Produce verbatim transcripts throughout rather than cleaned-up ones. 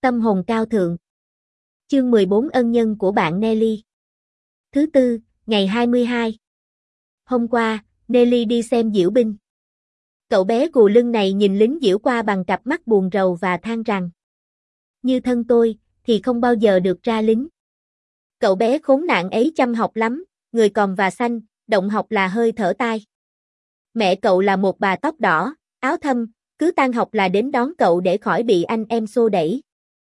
Tâm hồn cao thượng. Chương mười bốn Ân nhân của bạn Nelly. Thứ tư, ngày hai mươi hai. Hôm qua, Nelly đi xem diễu binh. Cậu bé gù lưng này nhìn lính diễu qua bằng cặp mắt buồn rầu và than rằng: như thân tôi, thì không bao giờ được ra lính. Cậu bé khốn nạn ấy chăm học lắm, người còm và xanh, động học là hơi thở tai. Mẹ cậu là một bà tóc đỏ, áo thâm, cứ tan học là đến đón cậu để khỏi bị anh em xô đẩy.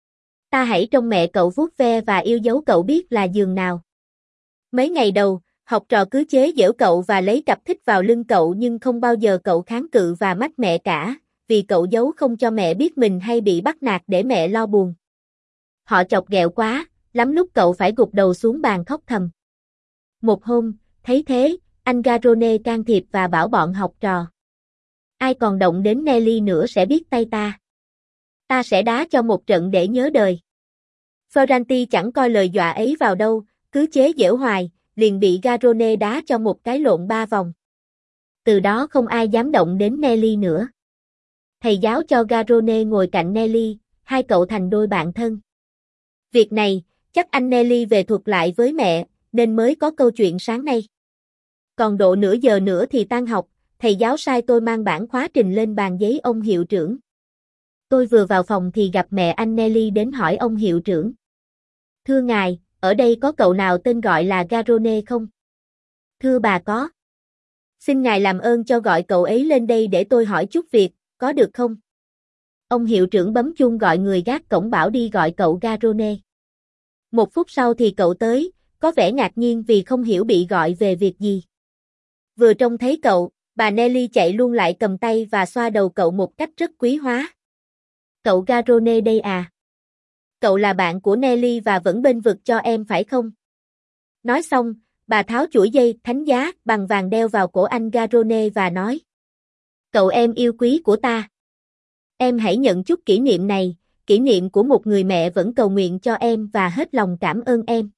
Ta hãy trông mẹ cậu vuốt ve và yêu dấu cậu biết là giường nào. Mấy ngày đầu, học trò cứ chế giễu cậu và lấy cặp thích vào lưng cậu, nhưng không bao giờ cậu kháng cự và mách mẹ cả, vì cậu giấu không cho mẹ biết mình hay bị bắt nạt để mẹ lo buồn. Họ chọc ghẹo quá, lắm lúc cậu phải gục đầu xuống bàn khóc thầm. Một hôm, thấy thế, anh Garrone can thiệp và bảo bọn học trò: ai còn động đến Nelly nữa sẽ biết tay ta. Ta sẽ đá cho một trận để nhớ đời. Ferranti chẳng coi lời dọa ấy vào đâu, cứ chế giễu hoài, liền bị Garrone đá cho một cái lộn ba vòng. Từ đó không ai dám động đến Nelly nữa. Thầy giáo cho Garrone ngồi cạnh Nelly, hai cậu thành đôi bạn thân. Việc này, chắc anh Nelly về thuật lại với mẹ, nên mới có câu chuyện sáng nay. Còn độ nửa giờ nữa thì tan học, thầy giáo sai tôi mang bản khóa trình lên bàn giấy ông hiệu trưởng. Tôi vừa vào phòng thì gặp mẹ anh Nelly đến hỏi ông hiệu trưởng: thưa ngài, ở đây có cậu nào tên gọi là Garrone không? Thưa bà có. Xin ngài làm ơn cho gọi cậu ấy lên đây để tôi hỏi chút việc, có được không? Ông hiệu trưởng bấm chuông gọi người gác cổng bảo đi gọi cậu Garrone. Một phút sau thì cậu tới, có vẻ ngạc nhiên vì không hiểu bị gọi về việc gì. Vừa trông thấy cậu, bà Nelly chạy luôn lại cầm tay và xoa đầu cậu một cách rất quý hóa. Cậu Garrone đây à? Cậu là bạn của Nelly và vẫn bênh vực cho em phải không? Nói xong, bà tháo chuỗi dây thánh giá bằng vàng đeo vào cổ anh Garrone và nói: cậu em yêu quý của ta, em hãy nhận chút kỷ niệm này, kỷ niệm của một người mẹ vẫn cầu nguyện cho em và hết lòng cảm ơn em.